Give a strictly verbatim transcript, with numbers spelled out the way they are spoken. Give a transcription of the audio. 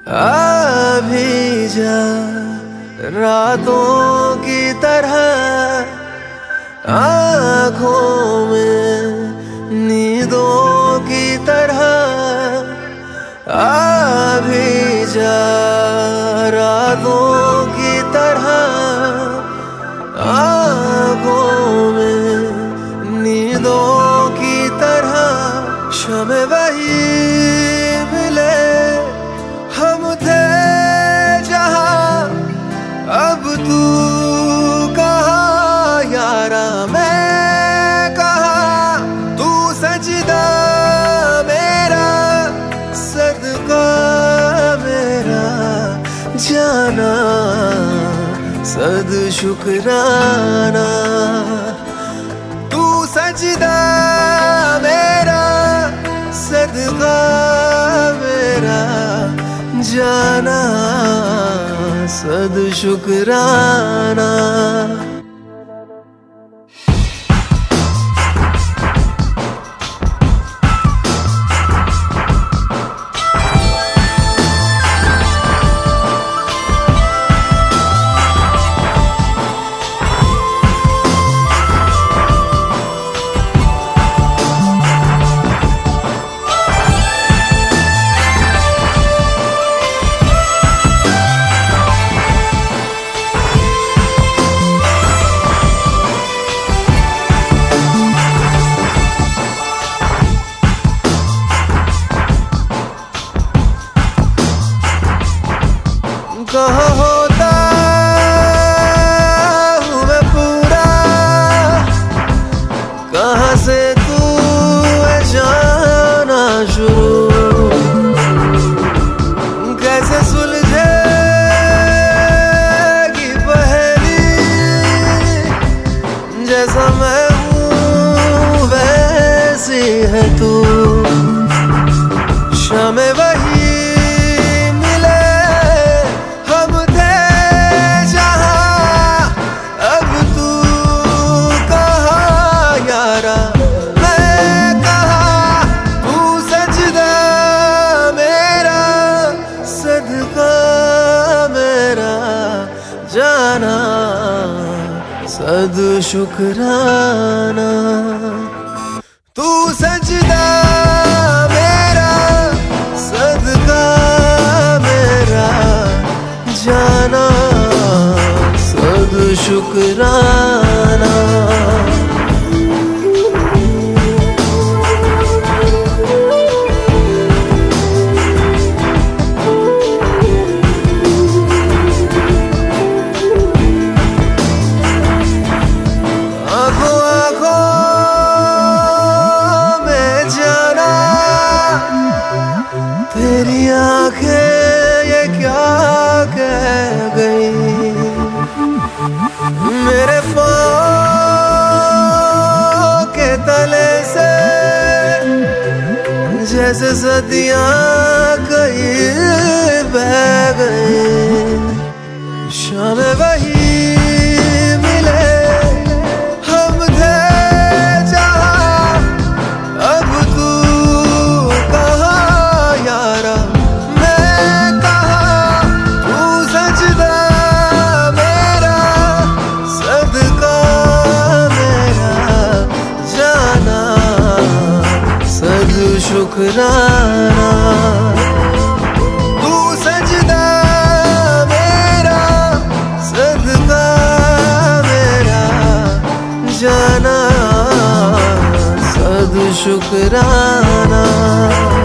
आ भी जा रातों की तरह आँखों में नींदों की तरह आ भी जा रातों की तरह आँखों में नींदों की तरह शमे वही मिले हम थे जहाँ अब तू कहाँ यारा मैं कहाँ तू सजदा मेरा सदका मेरा जाना सद शुक्राना तू सजदा मेरा सदका मेरा जाना सद शुक्राना। कहाँ होता हूँ मैं पूरा कहाँ से तू है जाना शुरू कैसे सुलझेगी पहेली जैसा मैं हूँ वैसी है तू शमे वही जाना सद शुक्राना तू सजदा मेरा सदका मेरा जाना सद शुक्राना। तेरी आंखें ये क्या कह गई मेरे पाँव के तले से जैसे सदियां कहीं बह गई शाम वही मिले हम थे जहाँ अब तू शुक्राना तू सजदा मेरा सदका मेरा जाना सद शुक्राना।